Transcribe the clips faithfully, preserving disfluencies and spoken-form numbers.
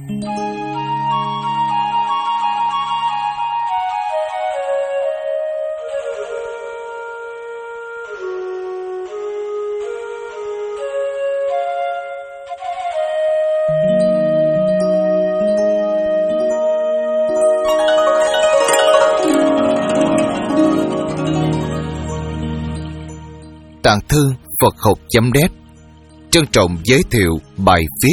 Tạng thư Phật học chấm net trân trọng giới thiệu bài viết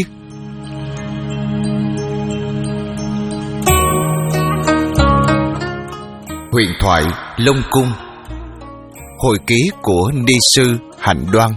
Huyền thoại Long Cung, hồi ký của Ni sư Hạnh Đoan.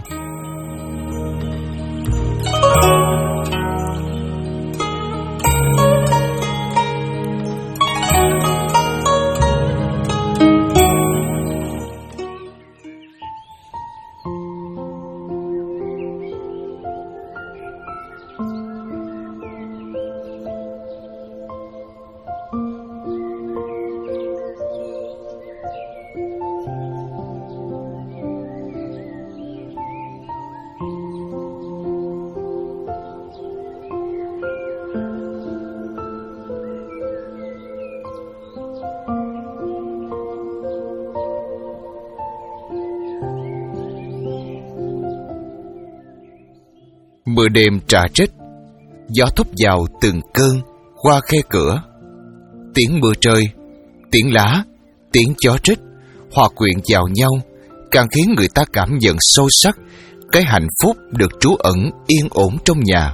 Mưa đêm trà trích, gió thúc vào từng cơn qua khe cửa. Tiếng mưa rơi, tiếng lá, tiếng chó rít hòa quyện vào nhau, càng khiến người ta cảm nhận sâu sắc cái hạnh phúc được trú ẩn yên ổn trong nhà.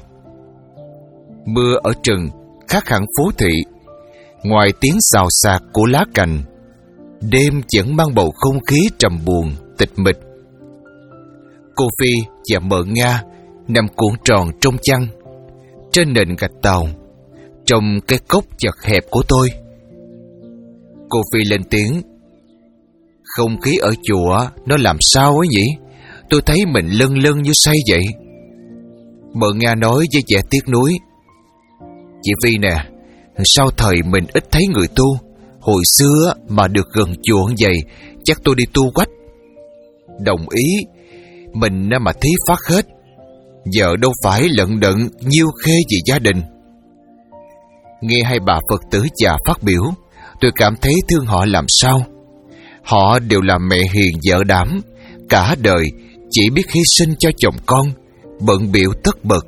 Mưa ở rừng khác hẳn phố thị. Ngoài tiếng xào xạc của lá cành, đêm vẫn mang bầu không khí trầm buồn, tịch mịch. Cô Phi và mợ Nga nằm cuộn tròn trong chăn trên nền gạch tàu, trong cái cốc chật hẹp của tôi. Cô Phi lên tiếng: "Không khí ở chùa nó làm sao ấy nhỉ? Tôi thấy mình lâng lâng như say vậy." Mợ Nga nói với vẻ tiếc nuối: "Chị Phi nè, sau thời mình ít thấy người tu, hồi xưa mà được gần chùa vậy, chắc tôi đi tu quách. Đồng ý, mình mà thí phát hết, giờ đâu phải lận đận nhiêu khê vì gia đình." Nghe hai bà Phật tử già phát biểu, tôi cảm thấy thương họ làm sao. Họ đều là mẹ hiền vợ đảm, cả đời chỉ biết hy sinh cho chồng con, bận bịu tất bật.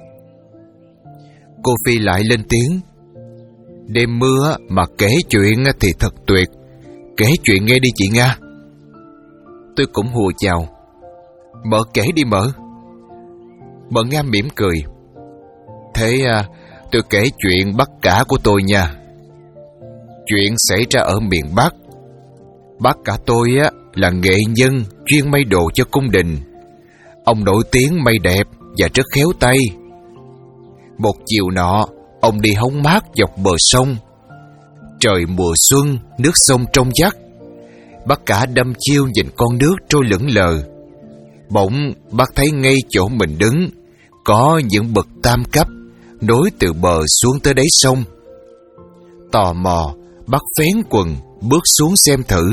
Cô Phi lại lên tiếng: "Đêm mưa mà kể chuyện thì thật tuyệt. Kể chuyện nghe đi chị Nga." Tôi cũng hùa chào: "Mợ kể đi mợ." Mợ Nga mỉm cười: "Thế à, tôi kể chuyện Bắc cả của tôi nha. Chuyện xảy ra ở miền Bắc. Bác cả tôi á là nghệ nhân chuyên may đồ cho cung đình. Ông nổi tiếng may đẹp và rất khéo tay. Một chiều nọ, ông đi hóng mát dọc bờ sông. Trời mùa xuân, nước sông trong vắt. Bác cả đăm chiêu nhìn con nước trôi lững lờ. Bỗng bác thấy ngay chỗ mình đứng có những bậc tam cấp nối từ bờ xuống tới đáy sông. Tò mò, bác phén quần bước xuống xem thử.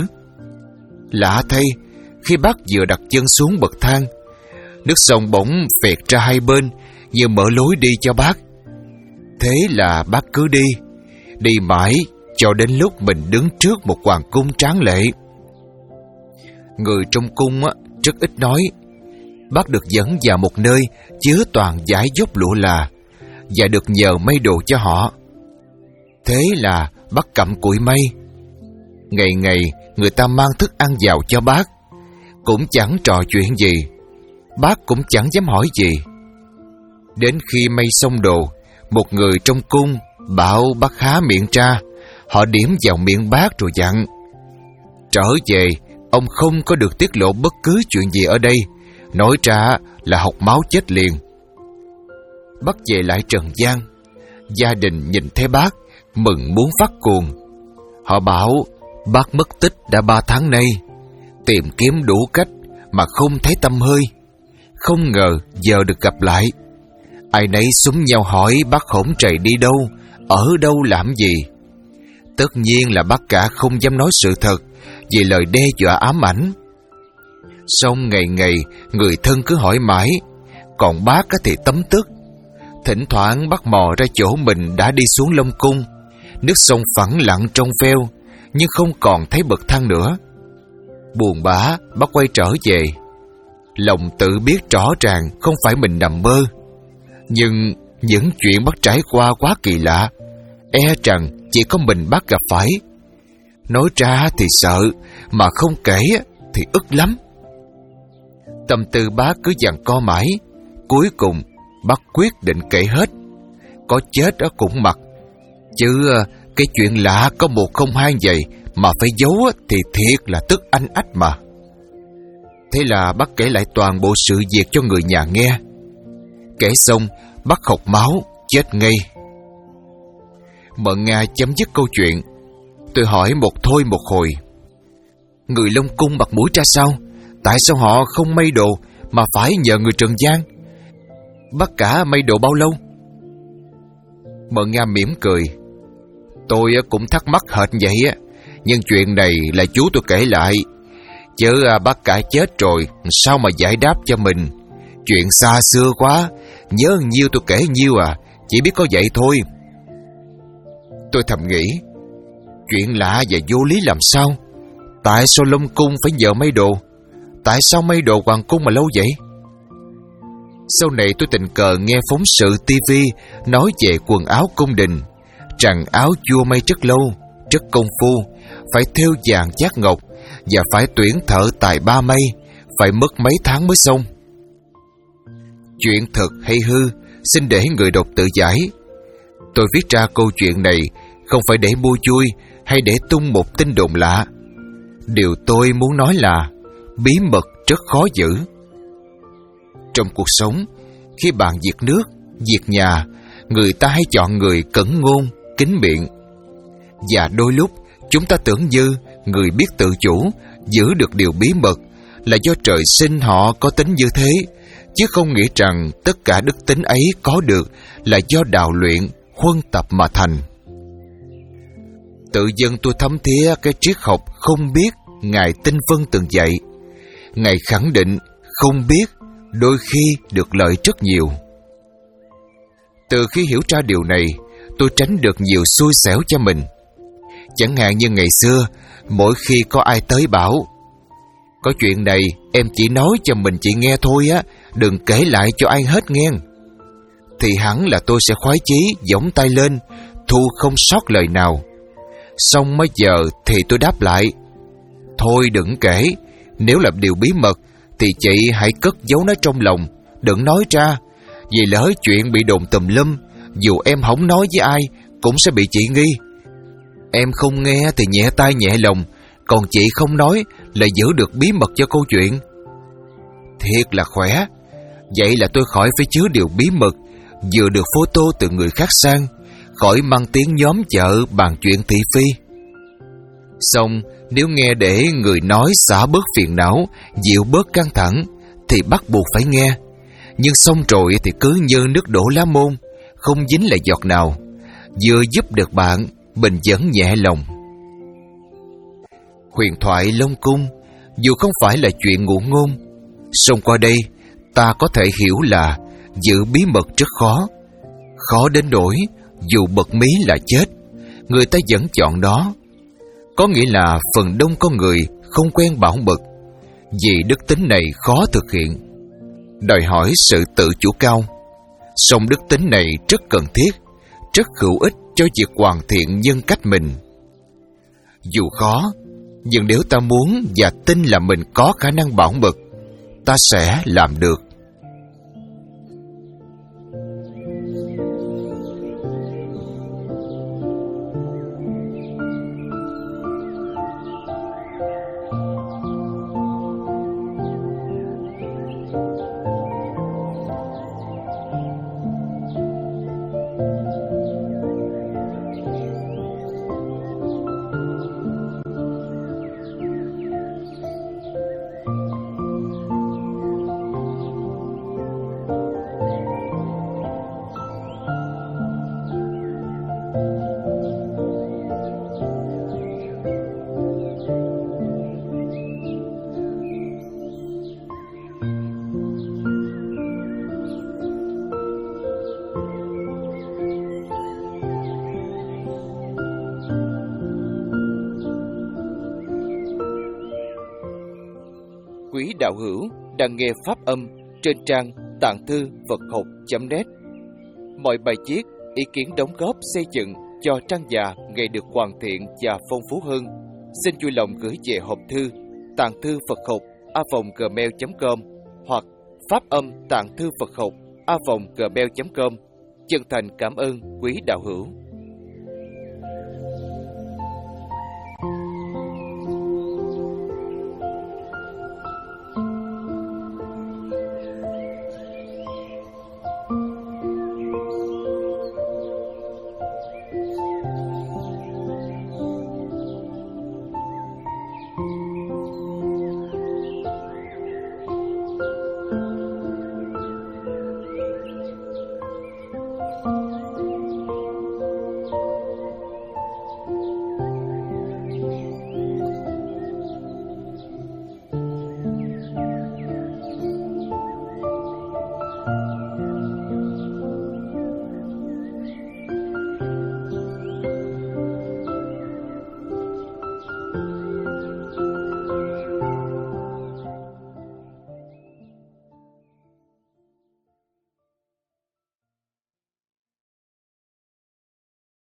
Lạ thay, khi bác vừa đặt chân xuống bậc thang, nước sông bỗng phẹt ra hai bên như mở lối đi cho bác. Thế là bác cứ đi, đi mãi cho đến lúc mình đứng trước một hoàng cung tráng lệ. Người trong cung á rất ít nói. Bác được dẫn vào một nơi chứa toàn dải dốc lụa là, và được nhờ may đồ cho họ. Thế là bác cặm cụi may. Ngày ngày người ta mang thức ăn vào cho bác, cũng chẳng trò chuyện gì, bác cũng chẳng dám hỏi gì. Đến khi may xong đồ, một người trong cung bảo bác há miệng ra. Họ điểm vào miệng bác rồi dặn: "Trở về, ông không có được tiết lộ bất cứ chuyện gì ở đây, nói ra là học máu chết liền." Bác về lại trần gian. Gia đình nhìn thấy bác mừng muốn phát cuồng. Họ bảo bác mất tích đã ba tháng nay, tìm kiếm đủ cách mà không thấy tăm hơi. Không ngờ giờ được gặp lại. Ai nấy xúm nhau hỏi bác hổn trầy đi đâu, ở đâu làm gì. Tất nhiên là bác cả không dám nói sự thật vì lời đe dọa ám ảnh. Xong ngày ngày người thân cứ hỏi mãi, còn bác thì tấm tức. Thỉnh thoảng bắt mò ra chỗ mình đã đi xuống Long Cung. Nước sông phẳng lặng trong veo, nhưng không còn thấy bậc thang nữa. Buồn bã, bác quay trở về. Lòng tự biết rõ ràng không phải mình nằm mơ, nhưng những chuyện bác trải qua quá kỳ lạ, e rằng chỉ có mình bác gặp phải. Nói ra thì sợ, mà không kể thì ức lắm. Tâm tư bác cứ giằng co mãi. Cuối cùng bác quyết định kể hết. Có chết ở cũng mặc, chứ cái chuyện lạ có một không hai vậy mà phải giấu thì thiệt là tức anh ách mà. Thế là bác kể lại toàn bộ sự việc cho người nhà nghe. Kể xong bác hộc máu chết ngay. Mợ Nga chấm dứt câu chuyện. Tôi hỏi một thôi một hồi: người Long Cung mặt mũi ra sao? Tại sao họ không may đồ mà phải nhờ người Trần gian? Bác cả may đồ bao lâu? Mợ Nga mỉm cười: tôi cũng thắc mắc hệt vậy á, nhưng chuyện này là chú tôi kể lại, chứ bác cả chết rồi sao mà giải đáp cho mình. Chuyện xa xưa quá, nhớ nhiêu tôi kể nhiêu à, chỉ biết có vậy thôi. Tôi thầm nghĩ, chuyện lạ và vô lý làm sao? Tại sao Long Cung phải nhờ may đồ? Tại sao may đồ hoàng cung mà lâu vậy? Sau này tôi tình cờ nghe phóng sự tivi nói về quần áo cung đình, rằng áo vua may rất lâu, rất công phu, phải thêu vàng chát ngọc, và phải tuyển thợ tài ba may, phải mất mấy tháng mới xong. Chuyện thật hay hư, xin để người đọc tự giải. Tôi viết ra câu chuyện này không phải để mua vui hay để tung một tin đồn lạ. Điều tôi muốn nói là bí mật rất khó giữ. Trong cuộc sống, khi bạn việc nước, việc nhà, người ta hay chọn người cẩn ngôn, kín miệng. Và đôi lúc chúng ta tưởng như người biết tự chủ, giữ được điều bí mật là do trời sinh họ có tính như thế, chứ không nghĩ rằng tất cả đức tính ấy có được là do đào luyện, huân tập mà thành. Tự dưng tôi thấm thía cái triết học không biết Ngài Tinh Vân từng dạy. Ngài khẳng định không biết đôi khi được lợi rất nhiều. Từ khi hiểu ra điều này, tôi tránh được nhiều xui xẻo cho mình. Chẳng hạn như ngày xưa, mỗi khi có ai tới bảo: có chuyện này em chỉ nói cho mình chị nghe thôi á, đừng kể lại cho ai hết nghe. Thì hẳn là tôi sẽ khoái chí gióng tay lên, thu không sót lời nào. Xong mấy giờ thì tôi đáp lại: thôi đừng kể, nếu là điều bí mật thì chị hãy cất giấu nó trong lòng, đừng nói ra, vì lỡ chuyện bị đồn tùm lum, dù em không nói với ai cũng sẽ bị chị nghi. Em không nghe thì nhẹ tay nhẹ lòng, còn chị không nói là giữ được bí mật cho câu chuyện. Thiệt là khỏe. Vậy là tôi khỏi phải chứa điều bí mật, vừa được photo từ người khác sang, khỏi mang tiếng nhóm chợ bàn chuyện thị phi. Xong nếu nghe để người nói xả bớt phiền não, dịu bớt căng thẳng, thì bắt buộc phải nghe. Nhưng xong rồi thì cứ như nước đổ lá môn, không dính lại giọt nào, vừa giúp được bạn, mình vẫn nhẹ lòng. Huyền thoại Long Cung dù không phải là chuyện ngụ ngôn, song qua đây ta có thể hiểu là giữ bí mật rất khó. Khó đến nỗi dù bật mí là chết, người ta vẫn chọn đó. Có nghĩa là phần đông con người không quen bảo mật, vì đức tính này khó thực hiện, đòi hỏi sự tự chủ cao. Song đức tính này rất cần thiết, rất hữu ích cho việc hoàn thiện nhân cách mình. Dù khó, nhưng nếu ta muốn và tin là mình có khả năng bảo mật, ta sẽ làm được. quý đạo hữu đang nghe pháp âm trên trang tạng thư Phật học chấm net. Mọi bài viết, ý kiến đóng góp xây dựng cho trang già ngày được hoàn thiện và phong phú hơn, xin vui lòng gửi về hộp thư tạng thư Phật học a vòng gmail chấm com hoặc pháp âm tạng thư Phật học a vòng gmail chấm com. Chân thành cảm ơn quý đạo hữu.